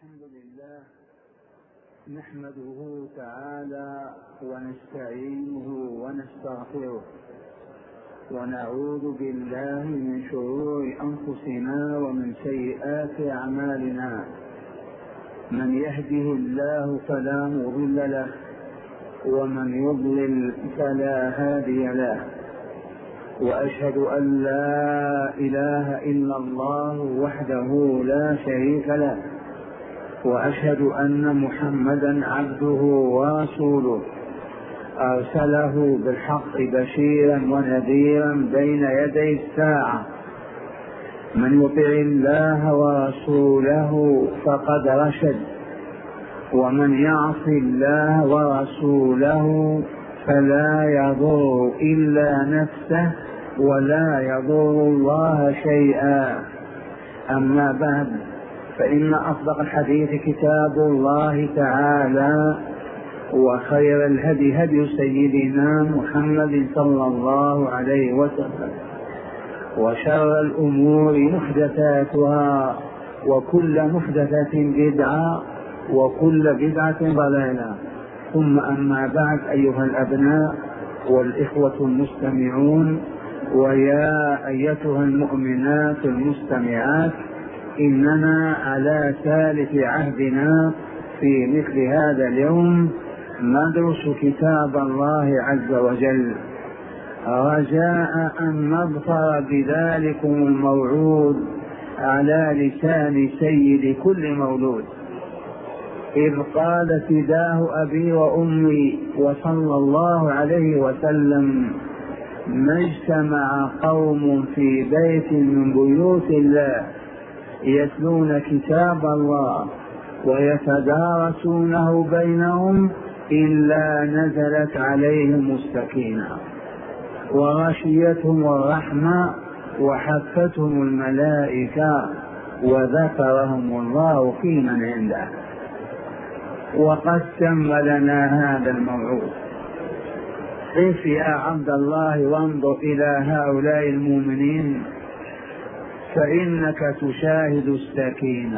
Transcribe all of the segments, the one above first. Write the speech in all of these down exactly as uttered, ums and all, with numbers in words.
الحمد لله نحمده تعالى ونستعينه ونستغفره ونعوذ بالله من شرور أنفسنا ومن سيئات أعمالنا. من يهده الله فلا مضل له ومن يضلل فلا هادي له، وأشهد أن لا إله إلا الله وحده لا شريك له، وأشهد أن محمدا عبده ورسوله أرسله بالحق بشيرا ونذيرا بين يدي الساعة. من يطع الله ورسوله فقد رشد، ومن يعص الله ورسوله فلا يضر إلا نفسه ولا يضر الله شيئا. أما بعد، فإن أصدق الحديث كتاب الله تعالى، وخير الهدي هدي سيدنا محمد صلى الله عليه وسلم، وشر الأمور محدثاتها، وكل محدثة بدعة، وكل بدعة ضلالة. ثم أما بعد، أيها الأبناء والإخوة المستمعون، ويا أيتها المؤمنات المستمعات، إننا على ثالث عهدنا في مثل هذا اليوم ندرس كتاب الله عز وجل، رجاء أن نظفر بذلكم الموعود على لسان سيد كل مولود، إذ قال فداه أبي وأمي وصلى الله عليه وسلم: ما اجتمع قوم في بيت من بيوت الله يتلون كتاب الله ويتدارسونه بينهم إلا نزلت عليهم السكينة وغشيتهم الرحمة وحفتهم الملائكة وذكرهم الله في من عنده. وقد تم لنا هذا الموعود. قف يا عبد الله وانظر إلى هؤلاء المؤمنين، فإنك تشاهد السكينة.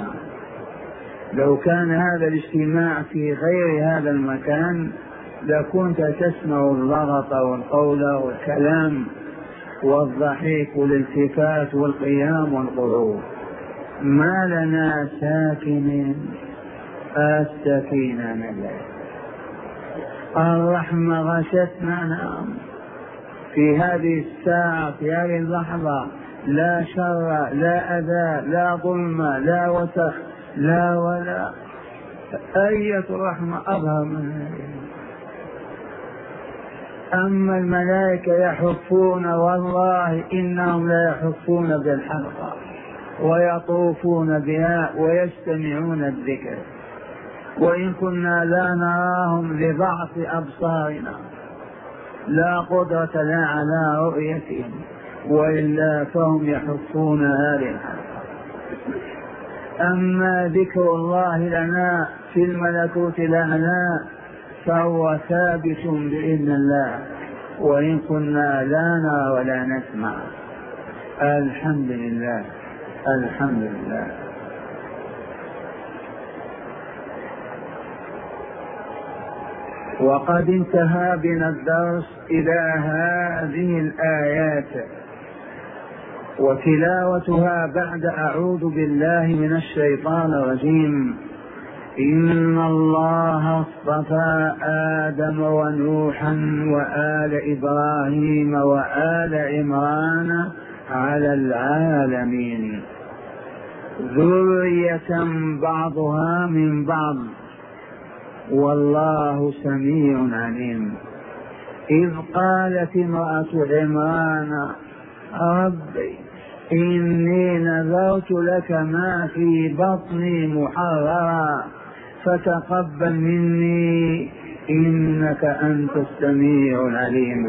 لو كان هذا الاجتماع في غير هذا المكان لكنت تسمع اللغط والقول والكلام والضحك والالتفات والقيام والقعود. ما لنا ساكنين، السكينة نزلت، الرحمة غشتنا. نعم، في هذه الساعة، في هذه اللحظة، لا شر، لا أذى، لا ظلم، لا وسخ، لا ولا أية رحمة أظهر من هذه. أما الملائكة يحفون، والله إنهم لا يحفون بالحلقة ويطوفون بها ويستمعون الذكر، وإن كنا لا نراهم لضعف أبصارنا، لا قدرة لا على رؤيتهم، وإلا فهم يحفون هذه الحلقة. أما ذكر الله لنا في الملكوت الأعلى فهو ثابت بإذن الله، وإن كنا لا نرى ولا نسمع. الحمد لله، الحمد لله. وقد انتهى بنا الدرس إلى هذه الآيات وتلاوتها بعد أعوذ بالله من الشيطان الرجيم: إن الله اصطفى آدم ونوحا وآل إبراهيم وآل عمران على العالمين ذرية بعضها من بعض والله سميع عليم. إذ قالت امرأة عمران: ربي إني نذرت لك ما في بطني محررا فتقبل مني إنك أنت السميع العليم.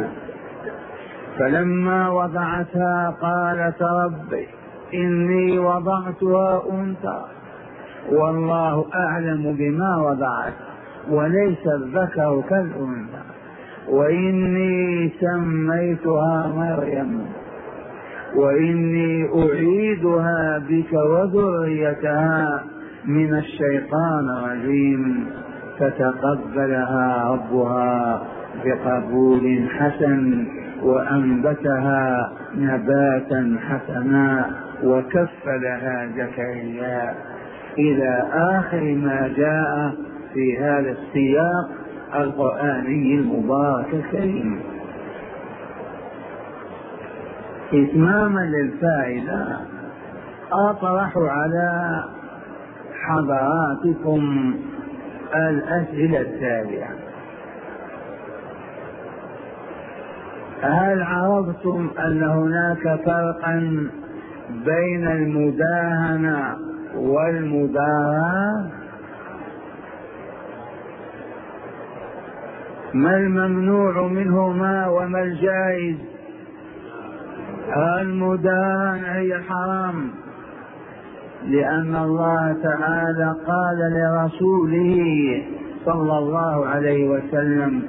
فلما وضعتها قالت: ربي إني وضعتها أنثى والله أعلم بما وضعت وليس الذكر كالأنثى وإني سميتها مريم وإني أعيدها بك وذريتها من الشيطان الرجيم، فتقبلها ربها بقبول حسن وأنبتها نباتا حسنا وكفلها زكريا إلى آخر ما جاء في هذا السياق القرآني المبارك الكريم. إتماما للفائدة أطرح على حضراتكم الأسئلة التالية: هل عرفتم أن هناك فرقا بين المداهنة والمداراة؟ ما الممنوع منهما وما الجائز؟ المداهنة هي الحرام، لأن الله تعالى قال لرسوله صلى الله عليه وسلم: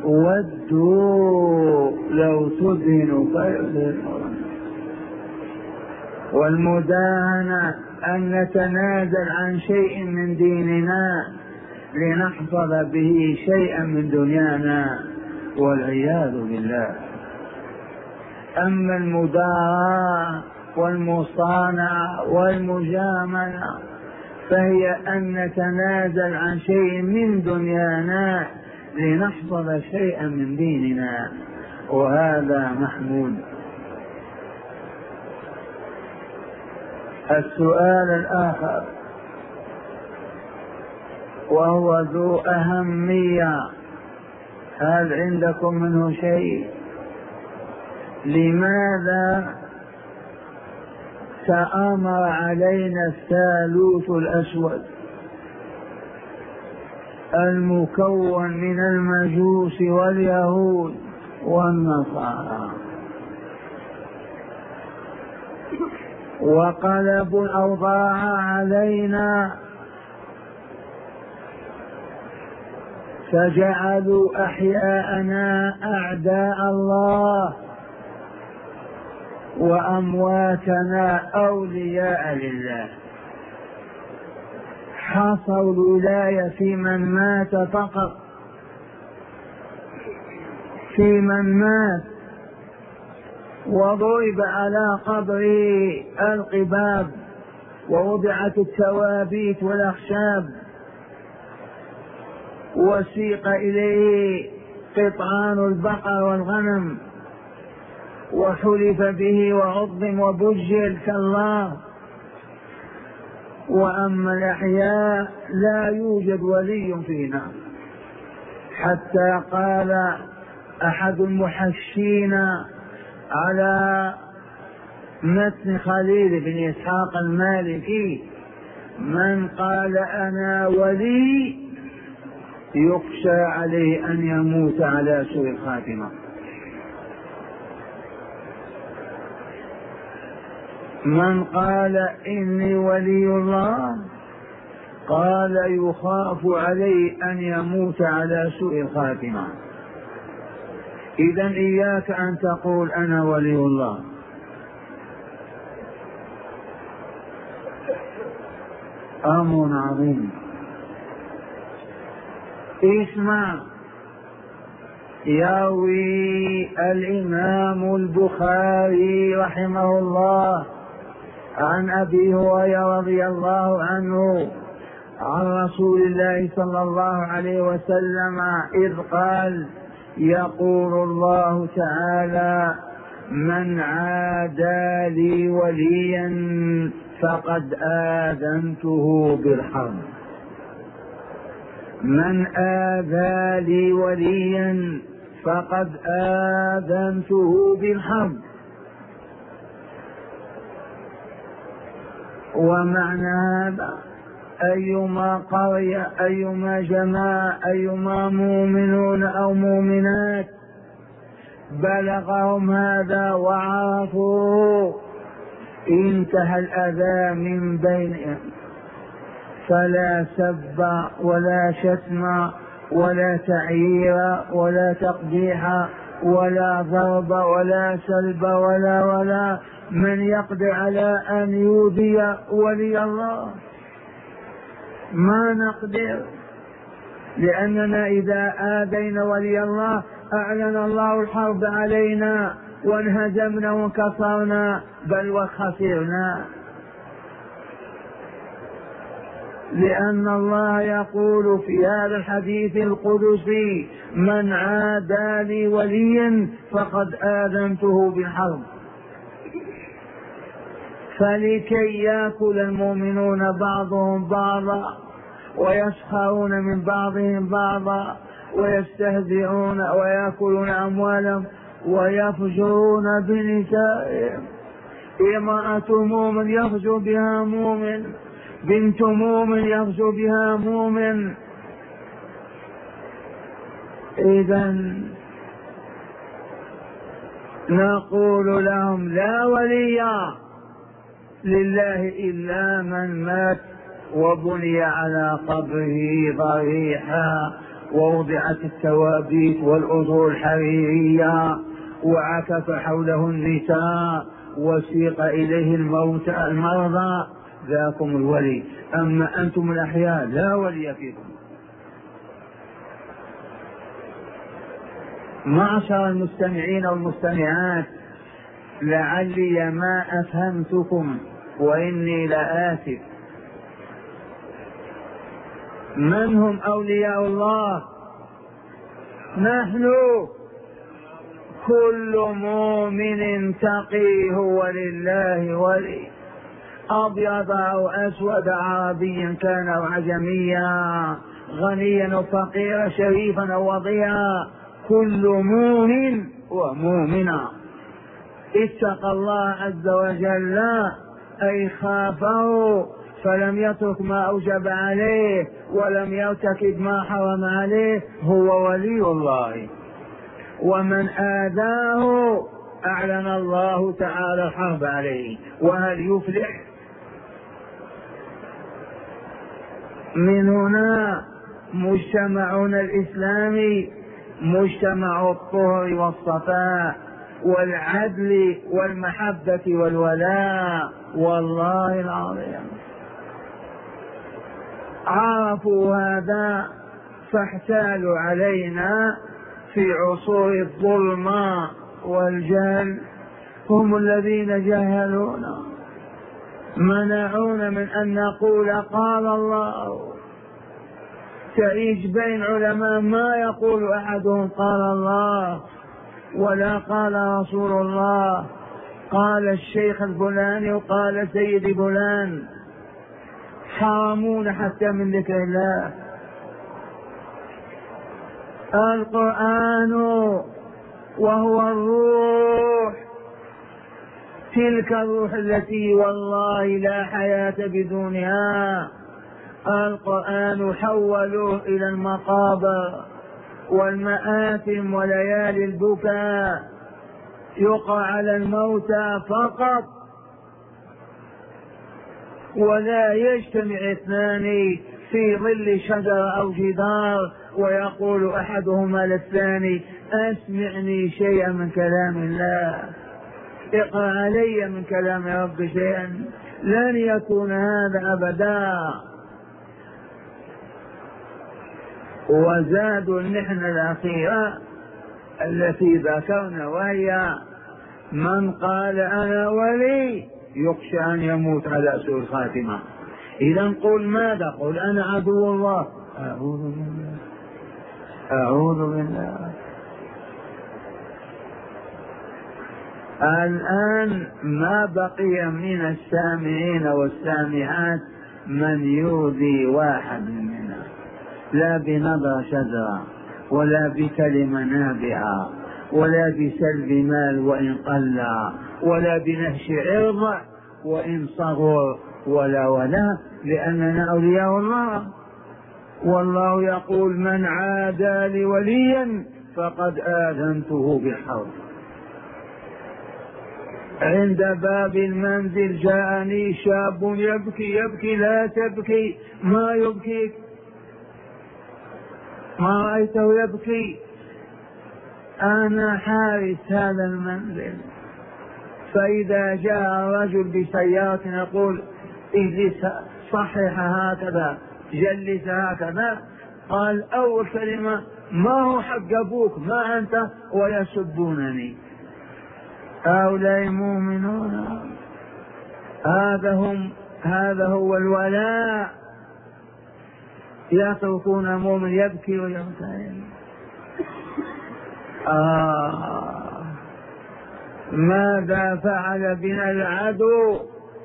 ودوا لو تدهن فيدهنون. والمداهنة أن نتنازل عن شيء من ديننا لنحفظ به شيئا من دنيانا والعياذ بالله. أما المداراة والمصانعة والمجاملة فهي أن نتنازل عن شيء من دنيانا لنحفظ شيئا من ديننا، وهذا محمود. السؤال الآخر وهو ذو أهمية: هل عندكم منه شيء؟ لماذا تآمر علينا الثالوث الأسود المكون من المجوس واليهود والنصارى وقلبوا الأوضاع علينا فجعلوا أحياءنا أعداء الله وأمواتنا أولياء لله؟ حصروا الولاية في من مات فقط، في من مات، وضرب على قبره القباب ووضعت التوابيت والأخشاب وسيق إليه قطعان البقر والغنم وحلف به وعظم وبجل كالله. وأما الأحياء لا يوجد ولي فينا، حتى قال أحد المحشين على متن خليل بن إسحاق المالكي: من قال أنا ولي يخشى عليه أن يموت على سوء الخاتمة. من قال إني ولي الله قال يخاف عليه أن يموت على سوء الخاتمة. إذن إياك أن تقول أنا ولي الله. أمر عظيم. اسمع، يروي الإمام البخاري رحمه الله عن أبي هريرة رضي الله عنه عن رسول الله صلى الله عليه وسلم إذ قال: يقول الله تعالى: من عادى لي وليا فقد آذنته بالحرب. من آذى لي وليا فقد آذنته بالحرب. ومعنى هذا أيما قرية، أيما جماعة، أيما مؤمنون أو مؤمنات بلغهم هذا وعرفوا انتهى الأذى من بينهم، فلا سب ولا شتم ولا تعيير ولا تقبيح ولا ضرب ولا سلب ولا ولا من يقدر على أن يؤذي ولي الله ما نقدر، لأننا إذا آذينا ولي الله أعلن الله الحرب علينا وانهزمنا وانكسرنا بل وخسرنا. لأن الله يقول في هذا الحديث القدسي: من عادى لي وليا فقد آذنته بالحرب. فلكي يأكل المؤمنون بعضهم بعضا ويسخرون من بعضهم بعضا ويستهزئون ويأكلون أموالهم ويفجرون بنسائهم. امرأة مؤمن يفجر بها مؤمن، بنت مؤمن يفجر بها مؤمن. إذن نقول لهم: لا ولي لله إلا من مات وبني على قبره ضريحا ووضعت التوابيت والأزر الحريرية وعكف حوله النساء وسيق إليه الموتى المرضى، ذاكم الولي. أما أنتم الأحياء لا ولي فيكم. معشر المستمعين والمستمعات، لعلي ما أفهمتكم وإني لآسف. من هم أولياء الله؟ نحن. كل مؤمن تقي هو لله ولي، أبيض أو أسود، عربيا كان أو عجميا، غنيا أو فقيرا، شريفا أو وضيعا، كل مؤمن ومؤمنا اتقى الله عز وجل أي خافه فلم يترك ما أوجب عليه ولم يرتكب ما حرم عليه، هو ولي الله. ومن آذاه أعلن الله تعالى الحرب عليه. وهل يفلح؟ من هنا مجتمعنا الإسلامي مجتمع الطهر والصفاء والعدل والمحبة والولاء، والله العظيم عرفوا هذا فاحتالوا علينا في عصور الظلمة والجهل. هم الذين جهلونا، منعونا من أن نقول قال الله. تعيش بين علماء ما يقول أحدهم قال الله ولا قال رسول الله، قال الشيخ الفلاني وقال سيدي فلان، حرمون حتى من ذكر الله. القرآن وهو الروح، تلك الروح التي والله لا حياة بدونها. القرآن حولوه إلى المقابر والمآثم وليالي البكاء، يقع على الموتى فقط، ولا يجتمع اثنان في ظل شجرة أو جدار ويقول أحدهما للثاني أسمعني شيئا من كلام الله، اقرأ علي من كلام رب شيئا. لن يكون هذا أبدا. وزادوا المحنة الأخيرة التي ذكرنا، وهي من قال أنا ولي يخشى أن يموت على سوء الخاتمة. إذا قل ماذا؟ قل أنا عدو الله. أعوذ بالله، أعوذ بالله. الآن ما بقي من السامعين والسامعات من يؤذي واحد منا، لا بنظرة شجرة ولا بكلمة نابعة ولا بسلب مال وإن قل ولا بنهش عرض وإن صغر، ولا ولا لأننا أولياء الله. والله يقول من عادى لي وليا فقد آذنته بالحرب. عند باب المنزل جاءني شاب يبكي يبكي لا تبكي، ما يبكيك؟ ما رأيته يبكي؟ أنا حارس هذا المنزل. فإذا جاء رجل بسيارة يقول اجلس صحح هكذا، جلس هكذا، قال أول كلمة: ما هو حق أبوك، ما أنت ويسبونني. هؤلاء مؤمنون، هذا هم هذا هو الولاء. يتركون المؤمن يبكي ويبتهل. آه ماذا فعل بنا العدو؟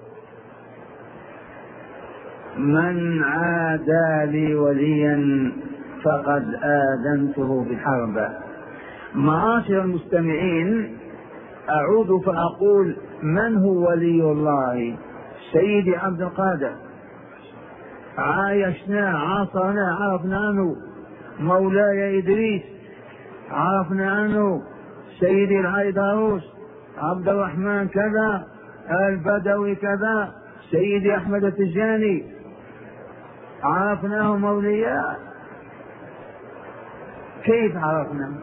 من عادى لي وليا فقد آذنته بحرب. معاشر المستمعين، أعود فأقول: من هو ولي الله؟ سيدي عبد القادر، عايشناه، عاصرناه، عرفنا عنه. مولاي إدريس عرفنا عنه. سيدي العيدروس، عبد الرحمن كذا، البدوي كذا، سيدي أحمد التجاني، عرفناهم أولياء. كيف عرفنا؟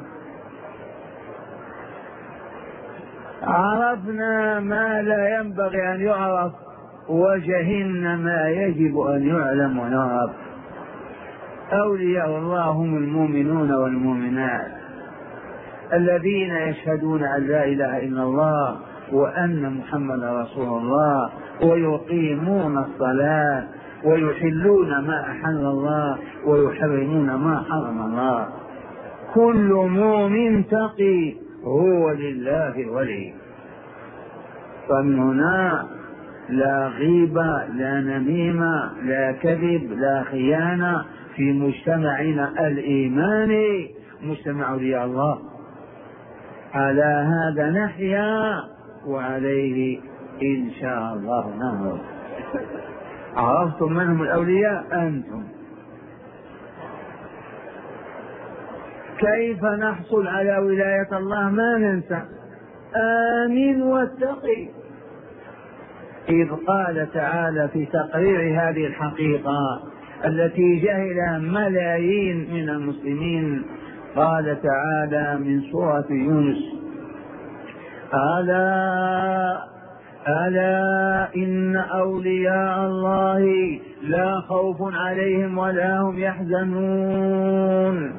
عرفنا ما لا ينبغي أن يعرف، وجهلنا ما يجب أن يعلم ونعرف. أولياء الله هم المؤمنون والمؤمنات الذين يشهدون أن لا إله إلا الله وأن محمدا رسول الله، ويقيمون الصلاة، ويحلون ما أحل الله، ويحرمون ما حرم الله. كل مؤمن تقي هو لله ولي. فمن هنا لا غيبة، لا نميمة، لا كذب، لا خيانة في مجتمعنا الإيماني، مجتمع أولياء الله. على هذا نحيا، وعليه إن شاء الله نمر. عرفتم من هم الأولياء؟ أنتم. كيف نحصل على ولاية الله؟ ما ننسى: آمن واتقي. إذ قال تعالى في تقرير هذه الحقيقة التي جهلها ملايين من المسلمين، قال تعالى من سورة يونس: ألا ألا إن أولياء الله لا خوف عليهم ولا هم يحزنون.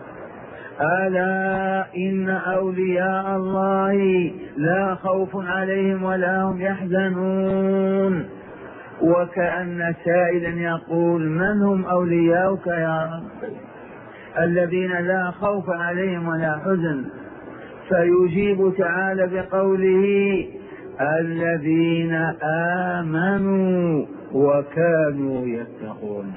ألا إن أولياء الله لا خوف عليهم ولا هم يحزنون. وكأن سائلا يقول: من هم أولياؤك يا رب الذين لا خوف عليهم ولا حزن؟ فيجيب تعالى بقوله: الذين آمنوا وكانوا يتقون.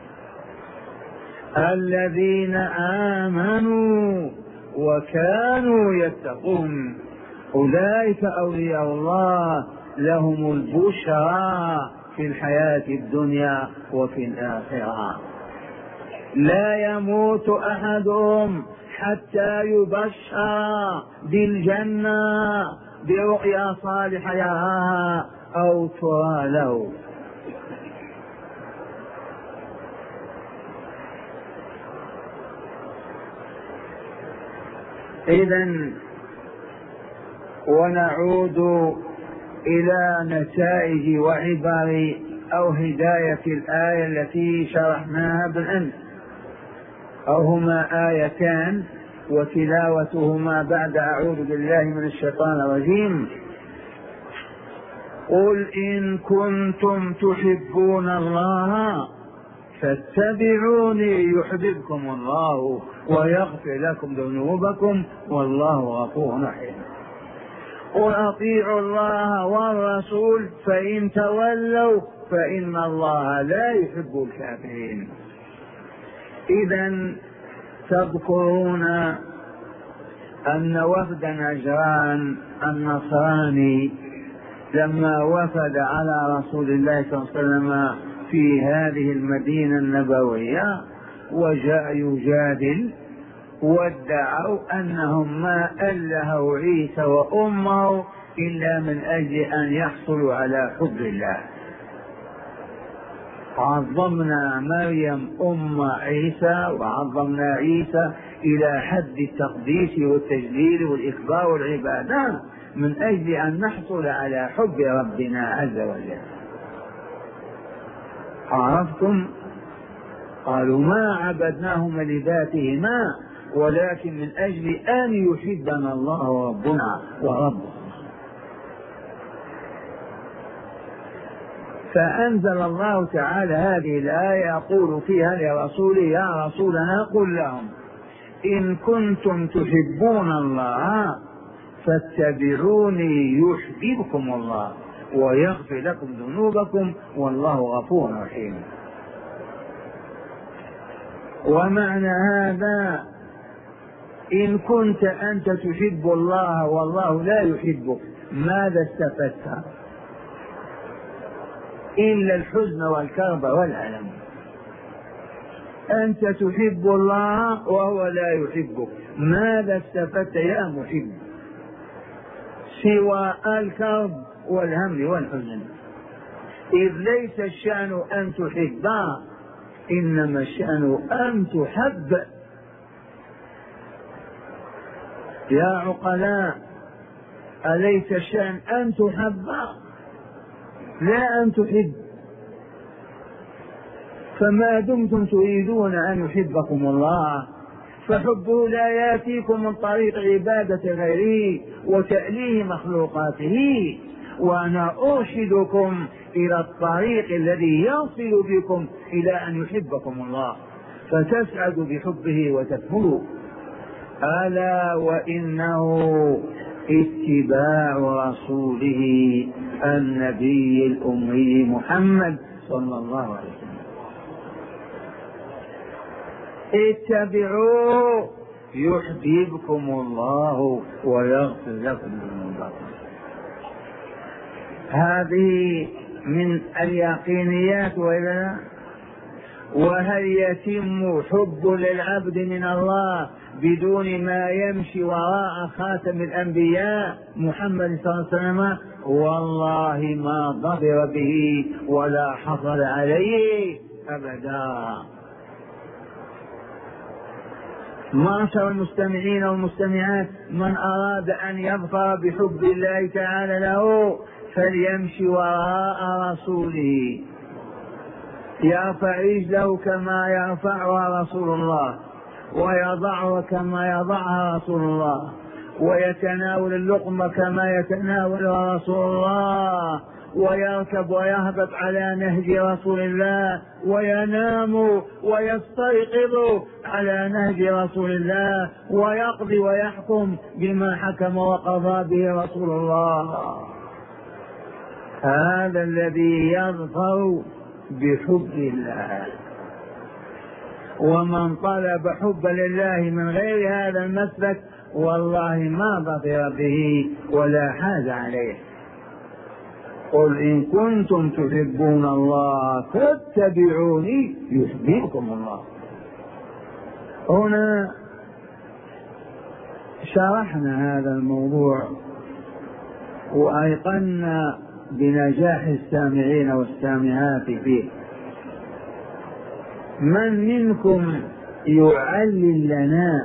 الذين آمنوا وكانوا يتقون، أولئك أولياء الله، لهم البشرى في الحياة الدنيا وفي الآخرة. لا يموت أحدهم حتى يبشر بالجنة برؤيا صالحة يراها أو ترى له. إذن ونعود إلى نتائج وعبر أو هداية الآية التي شرحناها بالأمس، أو هما آيتان وتلاوتهما بعد أعوذ بالله من الشيطان الرجيم: قل إن كنتم تحبون الله فاتبعوني يحببكم الله ويغفر لكم ذنوبكم والله غفور رحيم. قل أطيعوا الله والرسول فإن تولوا فإن الله لا يحب الكافرين. إذن تذكرون أن وفد نجران النصراني لما وفد على رسول الله صلى الله عليه وسلم في هذه المدينة النبوية وجاء يجادل، وادعوا أنهم ما ألهوا عيسى وأمه إلا من أجل أن يحصلوا على حب الله. عظمنا مريم أم عيسى وعظمنا عيسى إلى حد التقديس والتجليل والإكبار والعبادة من أجل أن نحصل على حب ربنا عز وجل. عرفتم؟ قالوا ما عبدناهما لذاتهما ولكن من أجل أن يحبنا الله ربنا وربنا. فأنزل الله تعالى هذه الآية يقول فيها لرسوله يا رسولنا قل لهم إن كنتم تحبون الله فاتبعوني يحببكم الله ويغفر لكم ذنوبكم والله غفور رحيم. ومعنى هذا إن كنت أنت تحب الله والله لا يحبك ماذا استفدت إلا الحزن والكرب والألم؟ أنت تحب الله وهو لا يحبك ماذا استفدت يا محب سوى الكرب والهم والحزن؟ إذ ليس الشأن أن تحب إنما الشأن أن تحب. يا عقلاء أليس الشأن أن تحب لا أن تحب؟ فما دمتم تريدون أن يحبكم الله فحبه لا يأتيكم من طريق عبادة غيره وتأليه مخلوقاته، وأنا أرشدكم إلى الطريق الذي يصل بكم إلى أن يحبكم الله فتسعدوا بحبه وتكملوا. ألا وإنه اتباع رسوله النبي الأمي محمد صلى الله عليه وسلم. اتبعوا يحببكم الله ويغفر لكم ذنوبكم. هذه من اليقينيات وإلا؟ وهل يتم حب للعبد من الله بدون ما يمشي وراء خاتم الأنبياء محمد صلى الله عليه وسلم؟ والله ما ضرر به ولا حصل عليه أبدا. معشر المستمعين والمستمعات من أراد أن يظفر بحب الله تعالى له فليمشي وراء رسوله، يرفع رجله كما يرفعها رسول الله ويضعها كما يضعها رسول الله ويتناول اللقمة كما يتناولها رسول الله ويركب ويهبط على نهج رسول الله وينام ويستيقظ على نهج رسول الله ويقضي ويحكم بما حكم وقضى به رسول الله. هذا الذي يظفر بحب الله. ومن طلب حب لله من غير هذا المسلك والله ما ظفر به ولا حاز عليه. قل إن كنتم تحبون الله فاتبعوني يحببكم الله. هنا شرحنا هذا الموضوع وأيقنا بنجاح السامعين والسامعات فيه. من منكم يعلل لنا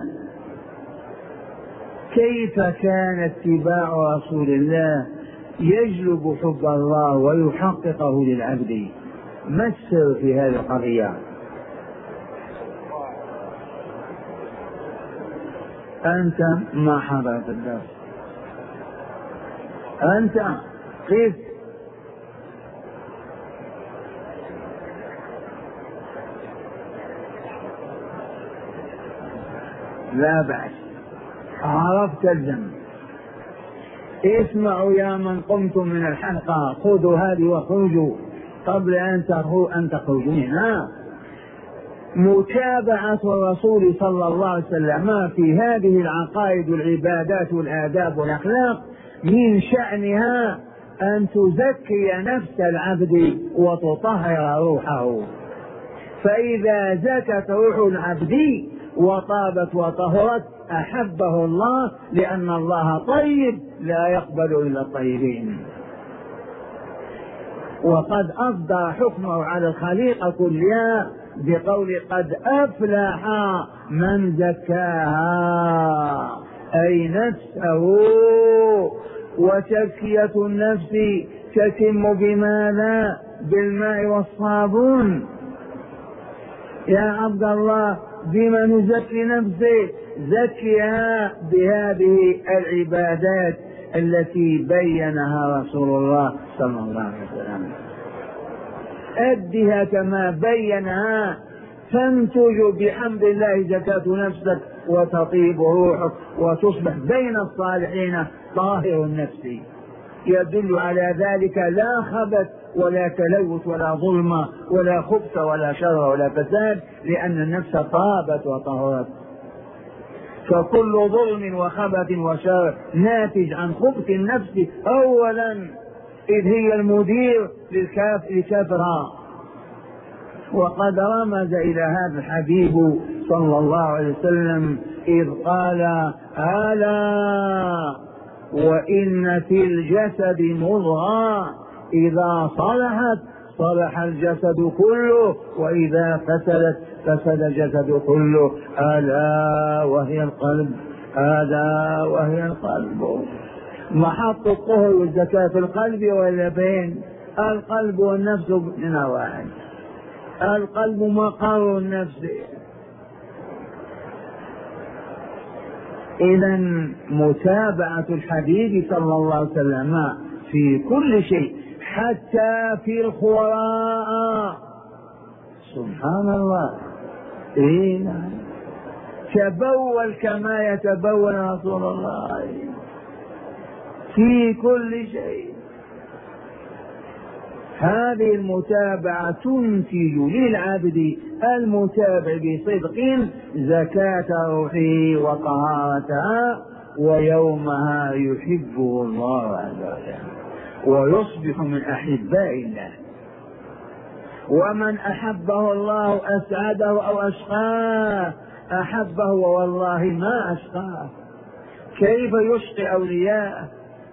كيف كان اتباع رسول الله يجلب حب الله ويحققه للعبد؟ ما السر في هذه القضية؟ أنت ما حضرت الدرس، أنت كيف لا بأس عرفت الذنب. اسمعوا يا من قمتم من الحلقة خذوا هذه وخرجوا قبل أن أن تخرجوا منها. متابعة الرسول صلى الله عليه وسلم في هذه العقائد والعبادات والآداب والأخلاق من شأنها أن تزكي نفس العبد وتطهر روحه، فإذا زكت روح العبد وطابت وطهرت أحبه الله، لأن الله طيب لا يقبل إلا الطيبين. وقد أصدر حكمه على الخليقة كلها بقول قد أفلح من زكاها، أي نفسه. وتزكية النفس تتم بماذا؟ بالماء والصابون. يا عبد الله بما نزكي نفسي؟ زكيها بهذه العبادات التي بينها رسول الله صلى الله عليه وسلم، أدها كما بينها تنتج بحمد الله زكاة نفسك وتطيب روحك وتصبح بين الصالحين طاهر النفس. يدل على ذلك لا خبث ولا تلوث ولا ظلم ولا خبث ولا شر ولا فساد، لأن النفس طابت وطهرت. فكل ظلم وخبث وشر ناتج عن خبث النفس أولا، إذ هي المدير لكافرها. وقد رمز إلى هذا الحبيب صلى الله عليه وسلم إذ قال: ألا وإن في الجسد مضغة إذا صلحت صلح الجسد كله وإذا فسدت فسد الجسد كله، ألا وهي القلب. ألا وهي القلب. محط الطهر والزكاة في القلب ولا بين القلب والنفس من واحد. القلب مقر النفس. إذا متابعة الحبيب صلى الله عليه وسلم في كل شيء حتى في الخوراء. سبحان الله. إيه تبول كما يتبول رسول الله في كل شيء. هذه المتابعة تنتج للعبد المتابع بصدق زكاة روحه وطهارتها، ويومها يحبه الله عز وجل ويصبح من أحباء الله. ومن أحبه الله أسعده أو أشقاه، أحبه والله ما أشقاه. كيف يشقي أولياءه؟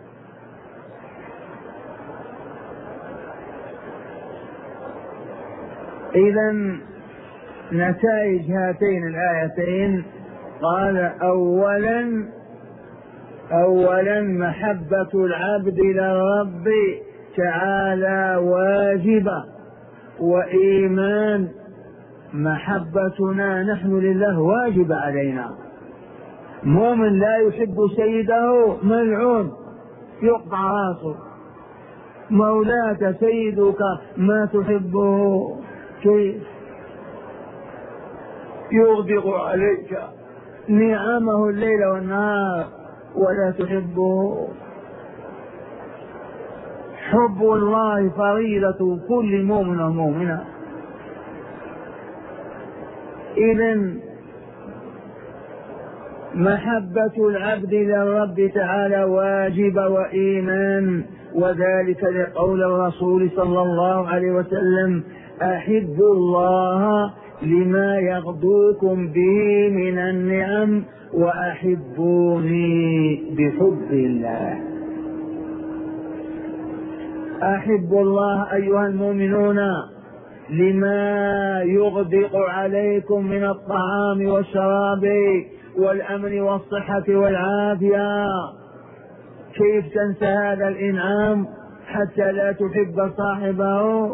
إذا نتائج هاتين الآيتين قال: أولا أولا محبة العبد للرب تعالى واجبة وإيمان. محبتنا نحن لله واجب علينا. مؤمن لا يحب سيده ملعون يقطع راسه. مولاك سيدك ما تحبه كيف؟ يغدق عليك نعمه الليل والنهار ولا تحبه. حب الله فريضة كل مؤمن ومؤمنة. إذن محبة العبد للرب تعالى واجب وإيمان، وذلك لقول الرسول صلى الله عليه وسلم: أحبوا الله لما يغدوكم به من النعم وأحبوني بحب الله. أحبوا الله أيها المؤمنون لما يغدق عليكم من الطعام والشراب والأمن والصحة والعافية. كيف تنسى هذا الإنعام حتى لا تحب صاحبه؟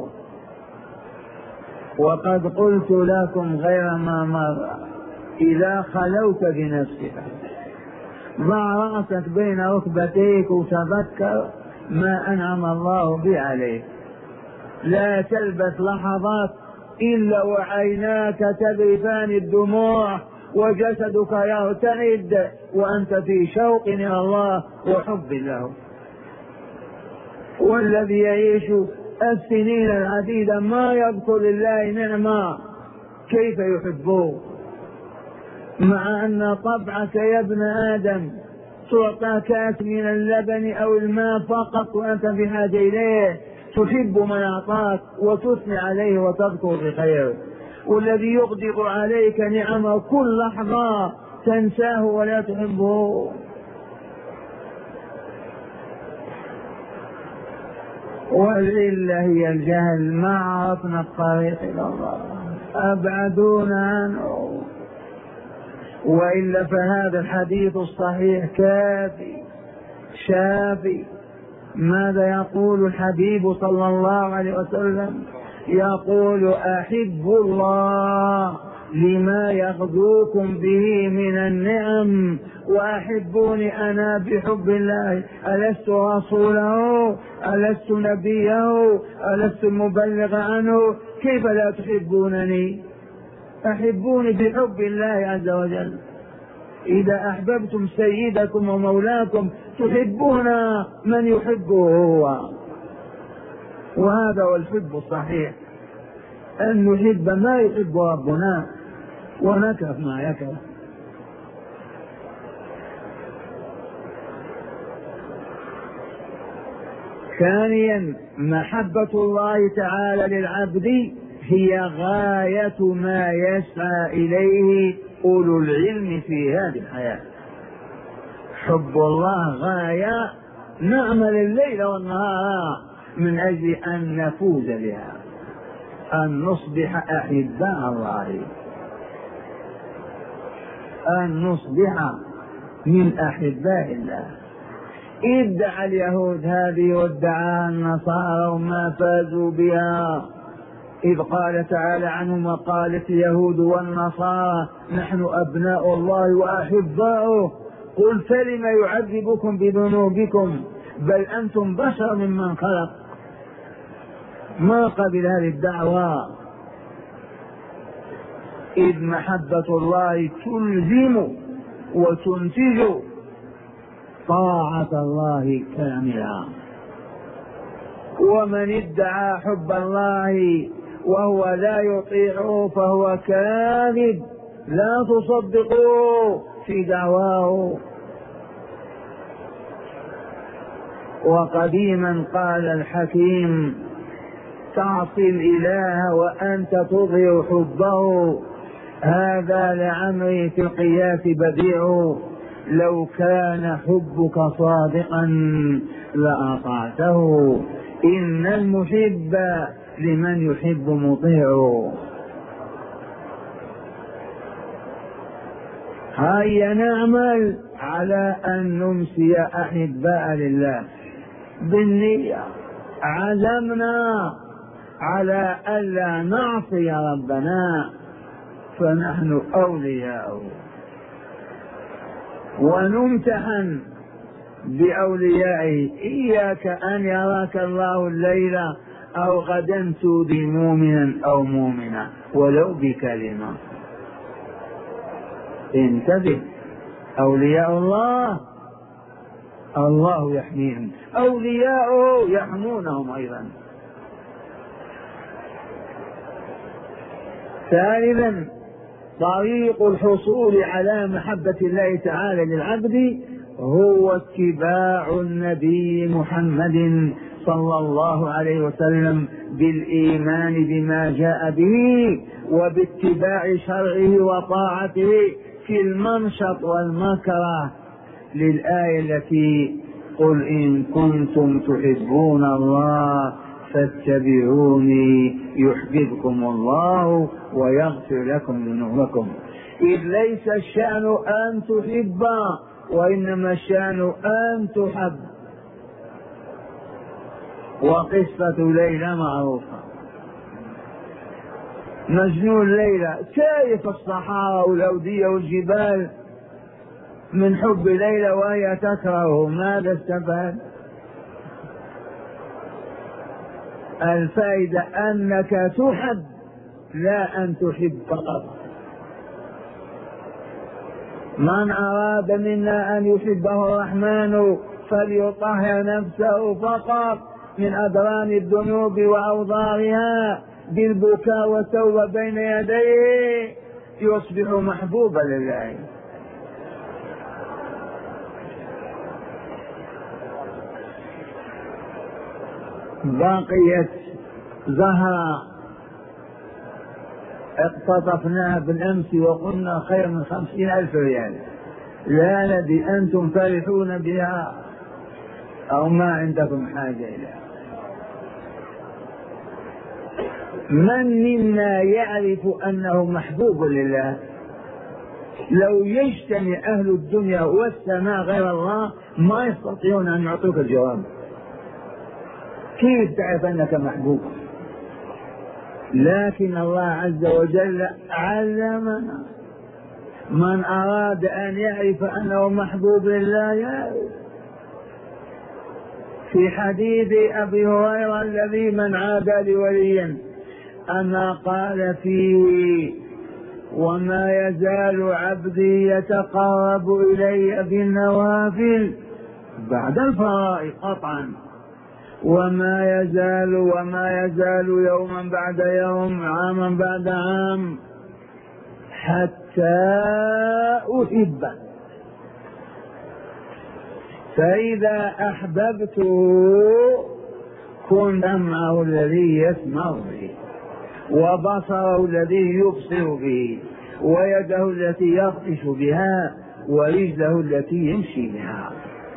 وقد قلت لكم غير ما مر: إذا خلوت بنفسك ضع رأسك بين ركبتيك وتذكر ما أنعم الله به عليك. لا تلبث لحظات إلا وعيناك تذرفان الدموع وجسدك يرتعد وأنت في شوق إلى الله وحب له. والذي يعيش السنين العديدة ما يذكر لله نعمة كيف يحبه؟ مع أن طبعك يا ابن آدم تعطى كاس من اللبن أو الماء فقط وأنت بحاجة إليه، تحب من أعطاك وتثني عليه وتذكر بخير. والذي يغدق عليك نعمه كل لحظة تنساه ولا تحبه. والعلة هي الجهل، ما عرفنا الطريق إلى الله، أبعدونا عنه. وإلا فهذا الحديث الصحيح كافي شافي. ماذا يقول الحبيب صلى الله عليه وسلم؟ يقول أحب الله لما يغدوكم به من النعم وأحبوني أنا بحب الله. ألست رسوله؟ ألست نبيه؟ ألست المبلغ عنه؟ كيف لا تحبونني؟ أحبوني بحب الله عز وجل. إذا أحببتم سيدكم ومولاكم تحبون من يحبه هو، وهذا هو الحب الصحيح، أن نحب ما يحب ربنا ونكره ما يكره. ثانيا محبة الله تعالى للعبد هي غاية ما يسعى إليه أولو العلم في هذه الحياة. حب الله غاية نعمل الليل والنهار من أجل أن نفوز بها، أن نصبح أحباء الله، أن نصبح من أحباء الله. ادعى اليهود هذه وادعاها النصارى وما فازوا بها، إذ قال تعالى عنهم وقالت اليهود والنصارى نحن أبناء الله وأحباؤه، قل فلم يعذبكم بذنوبكم بل أنتم بشر ممن خلق. ما قبل هذه الدعوة، إذ محبة الله تلزم وتنتج طاعة الله كاملة. ومن ادعى حب الله وهو لا يطيعه فهو كاذب، لا تصدقوا في دعواه. وقديما قال الحكيم تعصي الإله وأنت تظهر حبه، هذا لعمري في القياس بديع، لو كان حبك صادقا لأطعته، إن المحب لمن يحب مطيع. هيا نعمل على أن نمسي أحباء لله بالنية، عزمنا على ألا نعصي ربنا فنحن أولياءه، ونمتحن بأوليائه. إياك أن يراك الله الليلة أو غدا تؤذي مؤمنا أو مؤمنة ولو بكلمة. انتبه، أولياء الله الله يحميهم، أولياؤه يحمونهم أيضا. ثالثا طريق الحصول على محبة الله تعالى للعبد هو اتباع النبي محمد صلى الله عليه وسلم بالإيمان بما جاء به وباتباع شرعه وطاعته في المنشط والمكره، للآية التي قل إن كنتم تحبون الله فاتبعوني يحببكم الله ويغفر لكم ذنوبكم. إذ ليس الشأن أن تحب وإنما الشأن أن تحب. وقصة ليلى معروفة، مجنون ليلى شايف الصحارى والأودية والجبال من حب ليلى وهي تكرهه، ماذا استفاد؟ الفائدة أنك تحب لا أن تحب فقط. من أراد منا أن يحبه الرحمن فليطهر نفسه فقط من أدران الذنوب وأوضارها بالبكاء والتوبة بين يديه يصبح محبوبا لله. بقيت زهرة اقتطفناها بالأمس وقلنا خير من خمسين ألف ريال، لا ندري أنتم فرحون بها أو ما عندكم حاجة إليها. من منا يعرف أنه محبوب لله؟ لو يجتمع أهل الدنيا والسماء غير الله ما يستطيعون أن يعطوك الجواب. كيف تعرف أنك محبوب؟ لكن الله عز وجل علمنا من أراد أن يعرف أنه محبوب لله يعرف. في حديث أبي هريرة الذي من عادى لوليا أنا قال فيه وما يزال عبدي يتقرب إلي بالنوافل بعد الفرائض قطعا وما يزال وما يزال يوما بعد يوم عاما بعد عام حتى أحبه، فإذا أحببته كن سمعه الذي يسمع به وبصره الذي يبصر به ويده التي يبطش بها ورجله التي يمشي بها.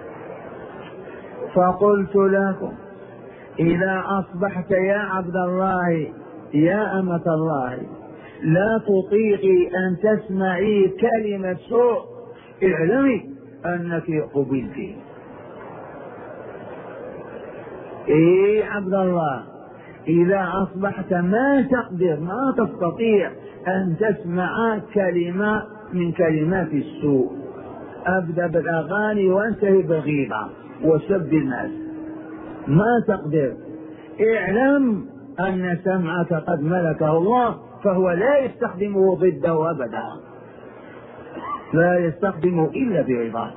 فقلت لكم إذا أصبحت يا عبد الله يا أمة الله لا تطيقي أن تسمعي كلمة سوء اعلمي أنك قبلت. إيه عبد الله إذا أصبحت ما تقدر ما تستطيع أن تسمع كلمة من كلمات السوء، أبدأ بالأغاني وانتهي بالغيبة وسب الناس، ما تقدر، اعلم أن سمعك قد ملكه الله فهو لا يستخدمه ضده أبدا، لا يستخدمه إلا برضاه.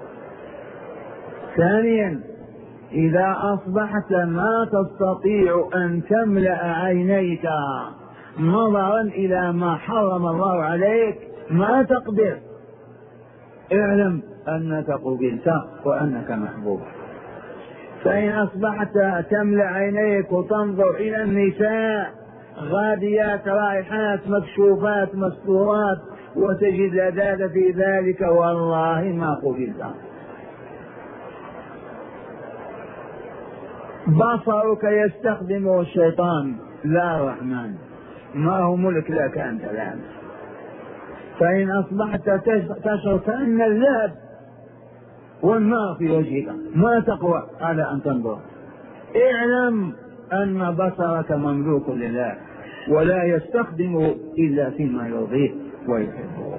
ثانيا إذا أصبحت ما تستطيع أن تملأ عينيك نظرا إلى ما حرم الله عليك ما تقدر، اعلم أنك قبلت وأنك محبوب. فإن أصبحت تملأ عينيك وتنظر إلى النساء غاديات رائحات مكشوفات مستورات وتجد لذاذة في ذلك والله ما قبلت. بصرك يستخدمه الشيطان لا الرحمن، ما هو ملك لك أنت الآن. فإن أصبحت تشعر كأن اللهب والنار في وجهك ما تقوى على أن تنظر، اعلم أن بصرك مملوك لله ولا يستخدمه إلا فيما يرضيه ويحبه.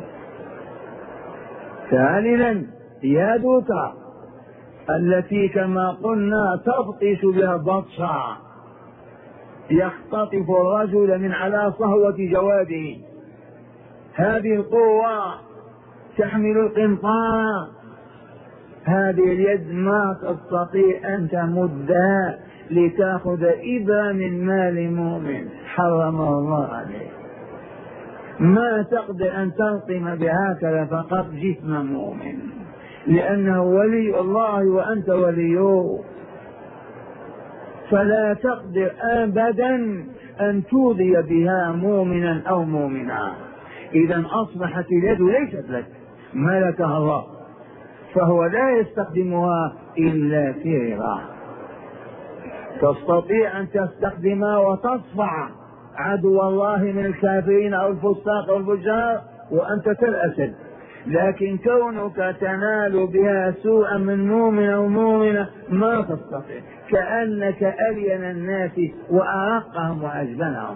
ثالثا يدك التي كما قلنا تبطش بها بطشا يختطف الرجل من على صهوة جواده، هذه القوة تحمل القنطار، هذه اليد ما تستطيع أن تمدها لتأخذ إبا من مال مؤمن حرمه الله عليه، ما تقدر أن تلطم بهكذا فقط جسم مؤمن لأنه ولي الله وأنت وليه، فلا تقدر أبدا أن تؤذي بها مؤمنا أو مؤمنا. إذا أصبحت اليد ليست لك ملكها الله فهو لا يستخدمها إلا في رضاه. تستطيع أن تستخدمها وتصفع عدو الله من الكافرين أو الفساق أو الفجار وأنت كالأسد، لكن كونك تنال بها سوءا من مؤمن أو مؤمنة ما تستطيع، كأنك ألين الناس وأرقهم وأجبنهم.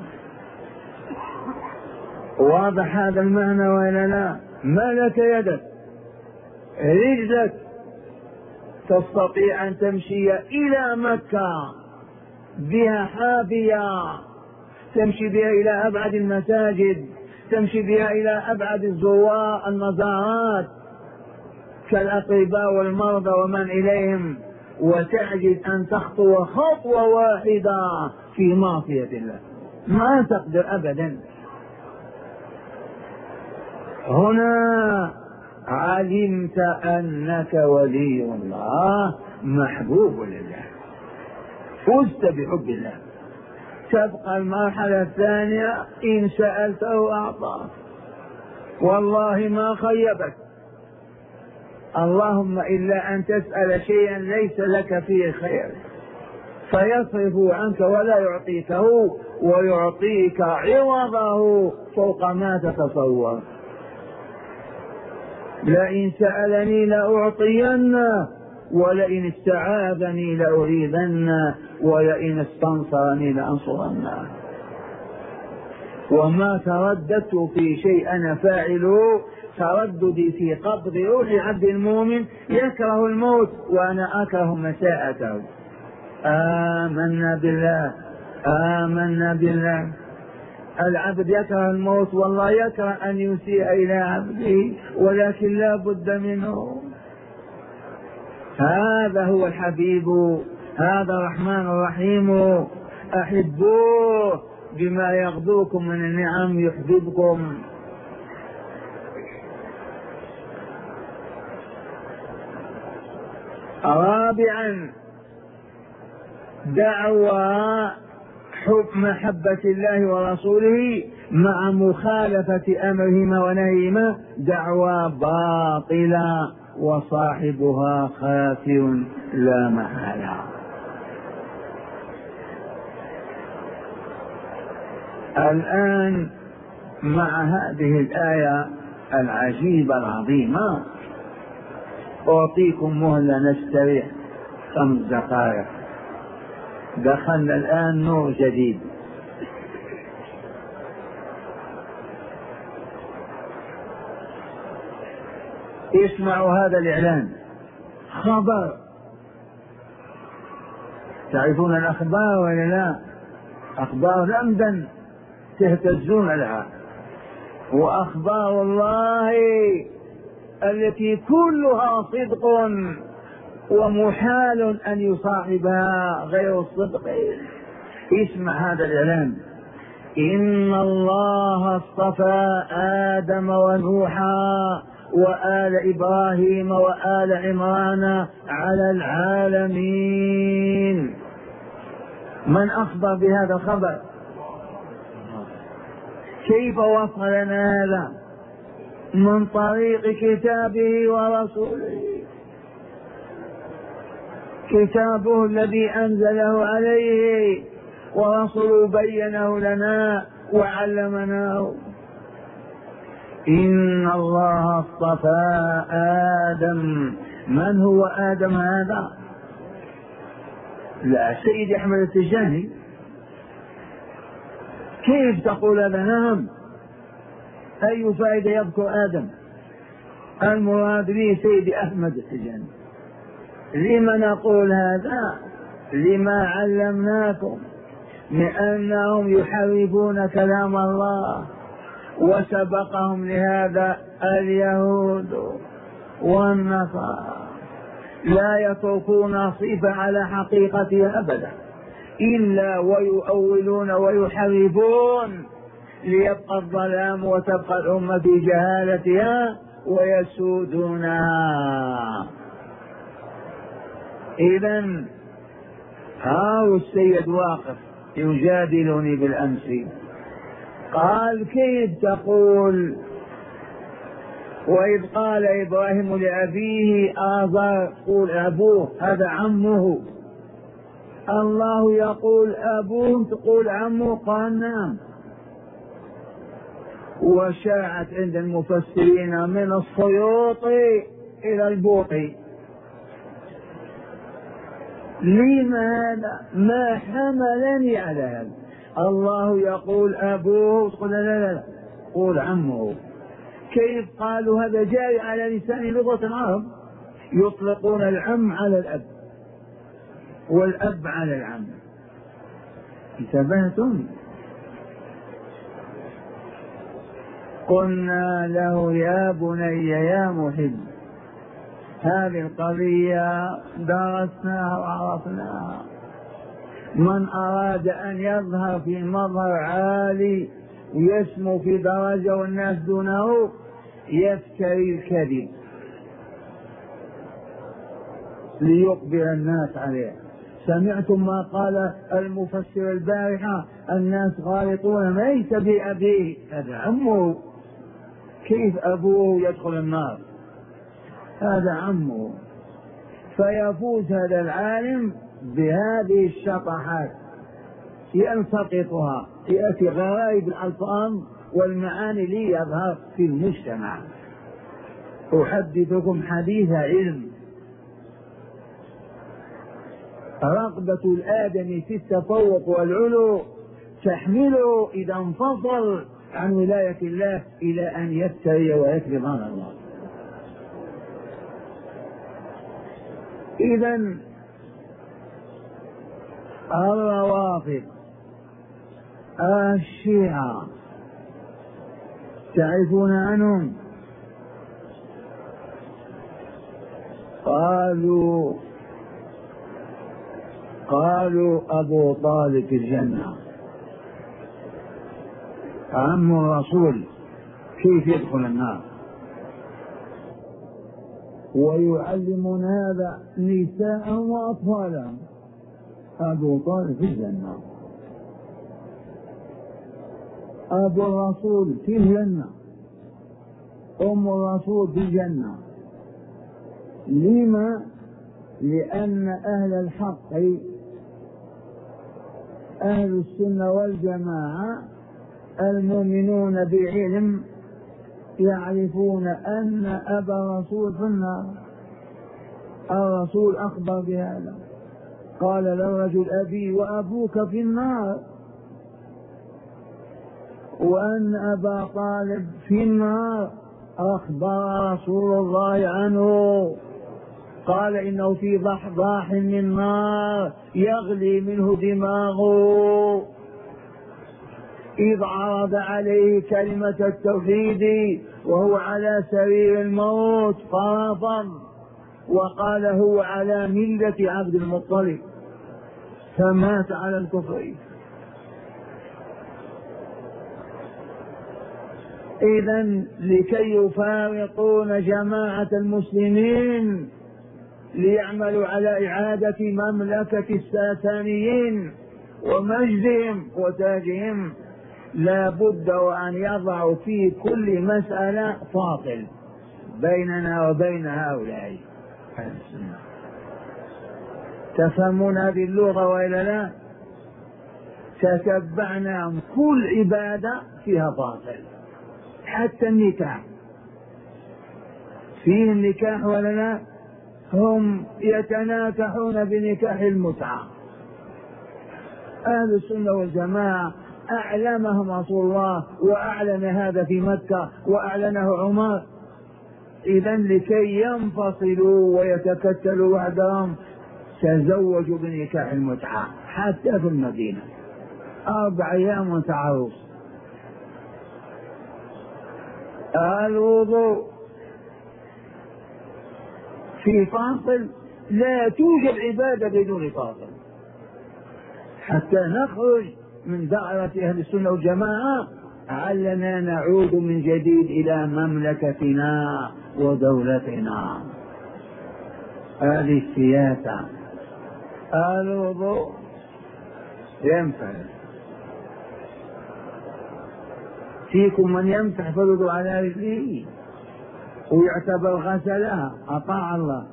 واضح هذا المعنى ولا لا؟ ما لك يدك رجلك تستطيع أن تمشي إلى مكة بها حافية، تمشي بها إلى أبعد المساجد، تمشي بها إلى أبعد الزوار المزارات كالأطباء والمرضى ومن إليهم، وتعجز أن تخطو خطوة واحدة في معصية الله، ما تقدر أبدا. هنا علمت أنك ولي الله محبوب لله، فزت بحب الله. تبقى المرحلة الثانية إن سألته أعطاك والله ما خيبك، اللهم إلا أن تسأل شيئا ليس لك فيه خير فيصرف عنك ولا يعطيكه ويعطيك عوضه فوق ما تتصور. لئن سألني لأعطينه ولئن استعاذني لأريدنه ولئن استنصرني لأنصرنه. وما ترددت في شيء أنا فاعله، ترددي في قبض روح عبد المؤمن يكره الموت وأنا أكره مساءته. آمنا بالله آمنا بالله. العبد يكره الموت والله يكره أن يسيء إلى عبده، ولكن لا بد منه. هذا هو الحبيب، هذا الرحمن الرحيم. أحبوه بما يغدوكم من النعم يحببكم. رابعا دعوى حب محبة الله ورسوله مع مخالفة أمرهما ونهيهما دعوى باطلة وصاحبها خاسر لا محالة. الآن مع هذه الآية العجيبة العظيمة أعطيكم مهلة نستريح خمس دقائق. دخلنا الآن نور جديد. اسمعوا هذا الإعلان، خبر. تعرفون الأخبار ولا لا؟ أخبار لندن تهتزون لها، وأخبار الله التي كلها صدق ومحال أن يصاحبها غير الصدق. اسمع هذا الإعلان: إن الله اصطفى آدم ونوحا وآل إبراهيم وآل عمران على العالمين. من أخبر بهذا الخبر؟ كيف وصل لنا هذا؟ من طريق كتابه ورسوله. كتابه الذي أنزله عليه ورسوله بينه لنا وعلمناه. إن الله اصطفى آدم. من هو آدم هذا؟ لا، سيد أحمد التجاني. كيف تقول هذا؟ نعم، أي فائدة يذكر آدم؟ المراد به سيد أحمد التجاني. لما نقول هذا؟ لما علمناكم من أنهم يحرفون كلام الله، وسبقهم لهذا اليهود والنصارى، لا يتركون صفة على حقيقتها أبدا إلا ويؤولون ويحرفون ليبقى الظلام وتبقى الأمة في جهالتها ويسودونها. إذن هاو السيد واقف يجادلني بالأمس، قال: كيف تقول وإذ قال إبراهيم لأبيه آزر، قول أبوه، هذا عمه. الله يقول أبوه تقول عمه؟ قال نعم. وشاعت عند المفسرين من السيوطي إلى البوطي. لماذا؟ ما حملني على هذا؟ الله يقول أبوه تقول لا لا لا قول عمه. كيف قالوا هذا؟ جاي على لسان لغة العرب، يطلقون العم على الأب والأب على العم. انتبهتم؟ قلنا له يا بني يا محب، هذه القضية درسناها وعرفناها. من أراد أن يظهر في مظهر عالي ويسمو في درجة والناس دونه يفتري الكذب ليقبل الناس عليه. سمعتم ما قال المفسر البارحة: الناس غالطون، ليس بأبيه، هذا عمه. كيف أبوه يدخل النار؟ هذا عمه. فيفوز هذا العالم بهذه الشطحات يلتقطها، يأتي غرائب الألفاظ والمعاني ليظهر في المجتمع. أحدثكم حديث علم. رغبة الآدم في التفوق والعلو تحمله إذا انفصل عن ولاية الله إلى أن يفتري ويكذب على الله. إذن الروافض الشيعة تعرفون عنهم؟ قالوا قالوا أبو طالب في الجنة، عم الرسول كيف يدخل النار؟ ويعلمون هذا نساء وأطفالهم. أبو طالب في الجنة، أبو الرسول في الجنة، أم الرسول في الجنة. لما؟ لأن أهل الحق أهل السنة والجماعة المؤمنون بعلم يعرفون أن أبا الرسول في النار. الرسول أخبر بهذا، قال للرجل أبي وأبوك في النار، وأن أبا طالب في النار أخبر رسول الله عنه، قال إنه في ضحضاح من نار يغلي منه دماغه، إذ عرض عليه كلمة التوحيد وهو على سرير الموت فرفض وقال هو على ملة عبد المطلب، فمات على الكفر. إذن لكي يفارقون جماعة المسلمين ليعملوا على إعادة مملكة الساسانيين ومجدهم وتاجهم، لا بد وأن يضعوا في كل مسألة فاصل بيننا وبين هؤلاء. تفهمون هذه اللغة وإلا لا؟ تتبعناهم، كل عبادة فيها فاصل، حتى النكاح فيه النكاح ولا لا؟ هم يتناكحون بنكاح المتعة. أهل السنة والجماعة أعلمهم رسول الله وأعلن هذا في مكة وأعلنه عمر. إذن لكي ينفصلوا ويتكتلوا وحدهم تزوجوا بنكاح المتعة حتى في المدينة أربع أيام وتعرس. الوضوء في فاصل، لا توجد عبادة بدون فاصل. حتى نخرج من دائرة أهل السنة والجماعة علنا نعود من جديد إلى مملكتنا ودولتنا. هذه السياسة. الوضوء ينفع، فيكم من يمسح فرض على رجليه ويعتبر غسلها، أطاع الله.